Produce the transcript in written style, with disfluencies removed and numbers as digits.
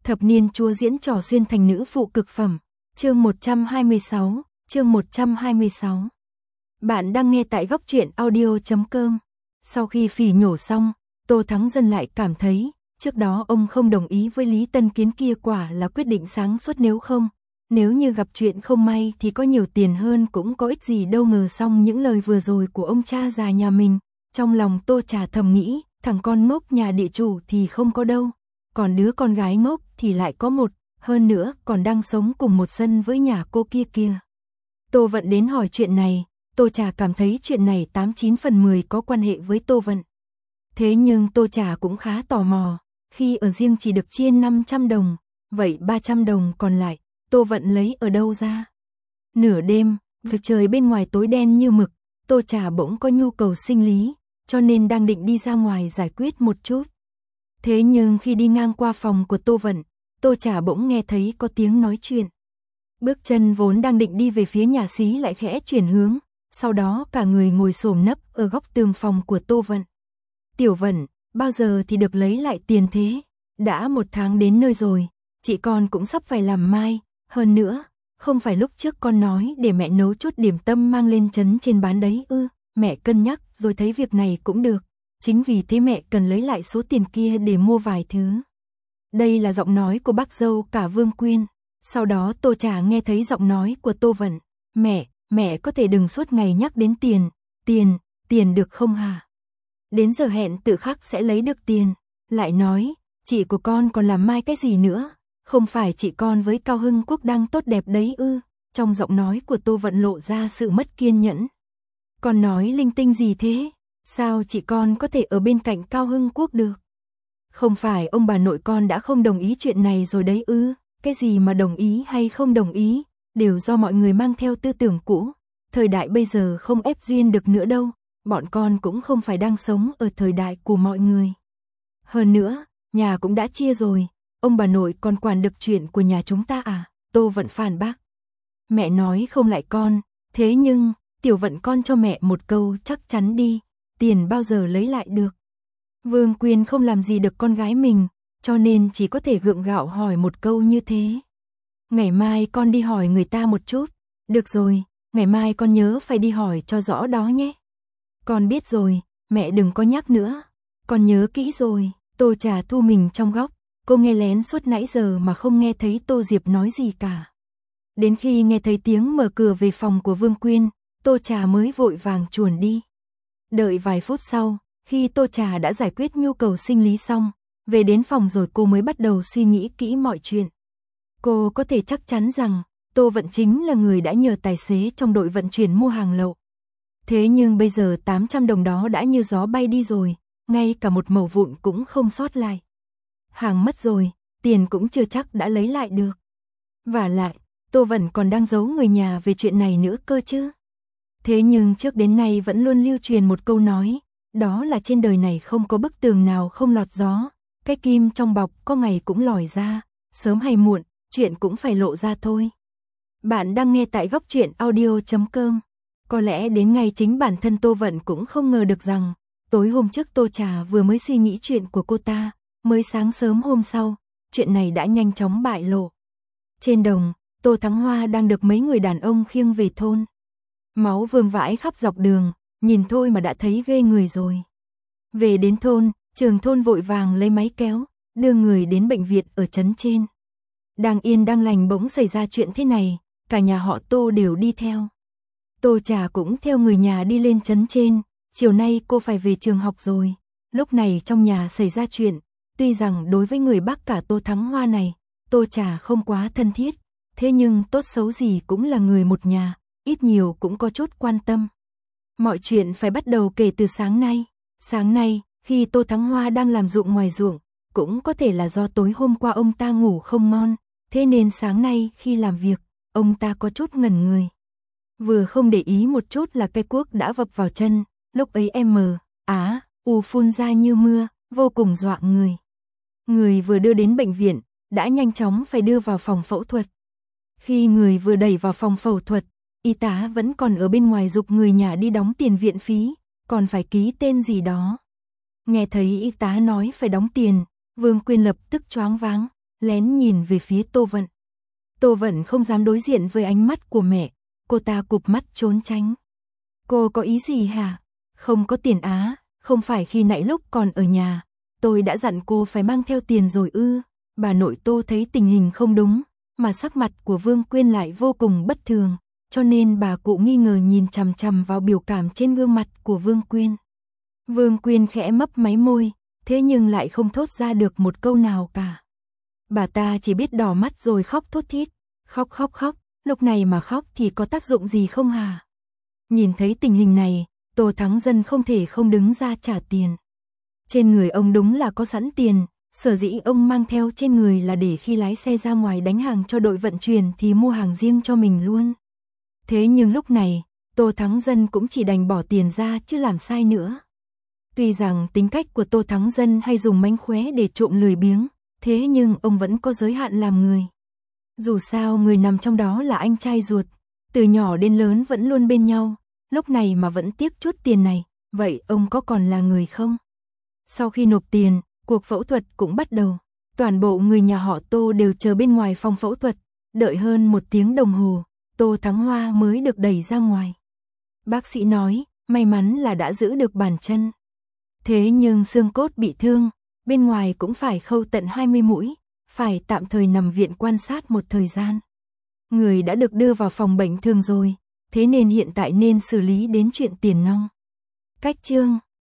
Thập niên chúa diễn trò xuyên thành nữ phụ cực phẩm. Chương 126. Bạn đang nghe tại goctruyện.audio.com. Sau khi phỉ nhổ xong, Tô Thắng Dân lại cảm thấy, trước đó ông không đồng ý với Lý Tân Kiến kia quả là quyết định sáng suốt, nếu như gặp chuyện không may thì có nhiều tiền hơn cũng có ích gì đâu. Ngờ xong những lời vừa rồi của ông cha già nhà mình, trong lòng Tô Trà thầm nghĩ, thằng con ngốc nhà địa chủ thì không có đâu, còn đứa con gái ngốc thì lại có một, hơn nữa còn đang sống cùng một sân với nhà cô kia kìa. Tô Vận đến hỏi chuyện này, Tô Trà cảm thấy chuyện này 89 phần 10 có quan hệ với Tô Vận. Thế nhưng Tô Trà cũng khá tò mò, khi ở riêng chỉ được chia 500 đồng, vậy 300 đồng còn lại, Tô Vận lấy ở đâu ra? Nửa đêm, việc trời bên ngoài tối đen như mực, Tô Trà bỗng có nhu cầu sinh lý, cho nên đang định đi ra ngoài giải quyết một chút. Thế nhưng khi đi ngang qua phòng của Tô Vận, Tô Trà bỗng nghe thấy có tiếng nói chuyện. Bước chân vốn đang định đi về phía nhà xí lại khẽ chuyển hướng, sau đó cả người ngồi xổm nấp ở góc tường phòng của Tô Vận. Tiểu Vận, bao giờ thì được lấy lại tiền thế? Đã 1 tháng đến nơi rồi, chị con cũng sắp phải làm mai, hơn nữa, không phải lúc trước con nói để mẹ nấu chút điểm tâm mang lên trấn trên bán đấy ư? Mẹ cân nhắc rồi thấy việc này cũng được, chính vì thế mẹ cần lấy lại số tiền kia để mua vài thứ. Đây là giọng nói của bác dâu cả Vương Quyên. Sau đó Tô Trà nghe thấy giọng nói của Tô Vận. Mẹ có thể đừng suốt ngày nhắc đến tiền được không hả? Đến giờ hẹn tự khắc sẽ lấy được tiền. Lại nói, chị của con còn làm mai cái gì nữa? Không phải chị con với Cao Hưng Quốc đang tốt đẹp đấy ư? Trong giọng nói của Tô Vận lộ ra sự mất kiên nhẫn. Con nói linh tinh gì thế? Sao chị con có thể ở bên cạnh Cao Hưng Quốc được? Không phải ông bà nội con đã không đồng ý chuyện này rồi đấy ư? Cái gì mà đồng ý hay không đồng ý, đều do mọi người mang theo tư tưởng cũ. Thời đại bây giờ không ép duyên được nữa đâu, bọn con cũng không phải đang sống ở thời đại của mọi người. Hơn nữa, nhà cũng đã chia rồi, ông bà nội còn quản được chuyện của nhà chúng ta à? Tô Vận phản bác. Mẹ nói không lại con, thế nhưng, Tiểu Vận con cho mẹ một câu chắc chắn đi, tiền bao giờ lấy lại được. Vương Quyên không làm gì được con gái mình, cho nên chỉ có thể gượng gạo hỏi một câu như thế. Ngày mai con đi hỏi người ta một chút. Được rồi, ngày mai con nhớ phải đi hỏi cho rõ đó nhé. Con biết rồi, mẹ đừng có nhắc nữa. Con nhớ kỹ rồi. Tô Trà thu mình trong góc, cô nghe lén suốt nãy giờ mà không nghe thấy Tô Diệp nói gì cả. Đến khi nghe thấy tiếng mở cửa về phòng của Vương Quyên, Tô Trà mới vội vàng chuồn đi. Đợi vài phút sau, khi Tô Trà đã giải quyết nhu cầu sinh lý xong, về đến phòng rồi cô mới bắt đầu suy nghĩ kỹ mọi chuyện. Cô có thể chắc chắn rằng, Tô Vận chính là người đã nhờ tài xế trong đội vận chuyển mua hàng lậu. Thế nhưng bây giờ 800 đồng đó đã như gió bay đi rồi, ngay cả một mẩu vụn cũng không sót lại. Hàng mất rồi, tiền cũng chưa chắc đã lấy lại được. Vả lại, Tô Vận còn đang giấu người nhà về chuyện này nữa cơ chứ. Thế nhưng trước đến nay vẫn luôn lưu truyền một câu nói, đó là trên đời này không có bức tường nào không lọt gió, cái kim trong bọc có ngày cũng lòi ra, sớm hay muộn, chuyện cũng phải lộ ra thôi. Bạn đang nghe tại goctruyện.audio.com. Có lẽ đến ngay chính bản thân Tô Vận cũng không ngờ được rằng, tối hôm trước Tô Trà vừa mới suy nghĩ chuyện của cô ta, mới sáng sớm hôm sau, chuyện này đã nhanh chóng bại lộ. Trên đồng, Tô Thắng Hoa đang được mấy người đàn ông khiêng về thôn. Máu vương vãi khắp dọc đường, nhìn thôi mà đã thấy ghê người rồi. Về đến thôn, trưởng thôn vội vàng lấy máy kéo, đưa người đến bệnh viện ở trấn trên. Đang yên đang lành bỗng xảy ra chuyện thế này, cả nhà họ Tô đều đi theo. Tô Trà cũng theo người nhà đi lên trấn trên, chiều nay cô phải về trường học rồi. Lúc này trong nhà xảy ra chuyện, tuy rằng đối với người bác cả Tô Thắng Hoa này, Tô Trà không quá thân thiết, thế nhưng tốt xấu gì cũng là người một nhà, ít nhiều cũng có chút quan tâm. Mọi chuyện phải bắt đầu kể từ sáng nay. Sáng nay, khi Tô Thắng Hoa đang làm ruộng ngoài ruộng, cũng có thể là do tối hôm qua ông ta ngủ không ngon, thế nên sáng nay khi làm việc, ông ta có chút ngẩn người. Vừa không để ý một chút là cây cuốc đã vập vào chân, lúc ấy phun ra như mưa, vô cùng dọa người. Người vừa đưa đến bệnh viện, đã nhanh chóng phải đưa vào phòng phẫu thuật. Khi người vừa đẩy vào phòng phẫu thuật, y tá vẫn còn ở bên ngoài giục người nhà đi đóng tiền viện phí, còn phải ký tên gì đó. Nghe thấy y tá nói phải đóng tiền, Vương Quyên lập tức choáng váng, lén nhìn về phía Tô Vận. Tô Vận không dám đối diện với ánh mắt của mẹ, cô ta cụp mắt trốn tránh. Cô có ý gì hả? Không có tiền á, không phải khi nãy lúc còn ở nhà, tôi đã dặn cô phải mang theo tiền rồi ư? Bà nội Tô thấy tình hình không đúng, mà sắc mặt của Vương Quyên lại vô cùng bất thường, cho nên bà cụ nghi ngờ nhìn chằm chằm vào biểu cảm trên gương mặt của Vương Quyên. Vương Quyên khẽ mấp máy môi, thế nhưng lại không thốt ra được một câu nào cả. Bà ta chỉ biết đỏ mắt rồi khóc thút thít, khóc khóc khóc, lúc này mà khóc thì có tác dụng gì không hả? Nhìn thấy tình hình này, Tô Thắng Dân không thể không đứng ra trả tiền. Trên người ông đúng là có sẵn tiền, sở dĩ ông mang theo trên người là để khi lái xe ra ngoài đánh hàng cho đội vận chuyển thì mua hàng riêng cho mình luôn. Thế nhưng lúc này, Tô Thắng Dân cũng chỉ đành bỏ tiền ra chứ làm sai nữa. Tuy rằng tính cách của Tô Thắng Dân hay dùng mánh khóe để trộm lười biếng, thế nhưng ông vẫn có giới hạn làm người. Dù sao người nằm trong đó là anh trai ruột, từ nhỏ đến lớn vẫn luôn bên nhau, lúc này mà vẫn tiếc chút tiền này, vậy ông có còn là người không? Sau khi nộp tiền, cuộc phẫu thuật cũng bắt đầu. Toàn bộ người nhà họ Tô đều chờ bên ngoài phòng phẫu thuật, đợi hơn 1 tiếng đồng hồ, Tô Thắng Hoa mới được đẩy ra ngoài. Bác sĩ nói, may mắn là đã giữ được bàn chân. Thế nhưng xương cốt bị thương, bên ngoài cũng phải khâu tận 20 mũi, phải tạm thời nằm viện quan sát một thời gian. Người đã được đưa vào phòng bệnh thường rồi, thế nên hiện tại nên xử lý đến chuyện tiền nong. Cách chương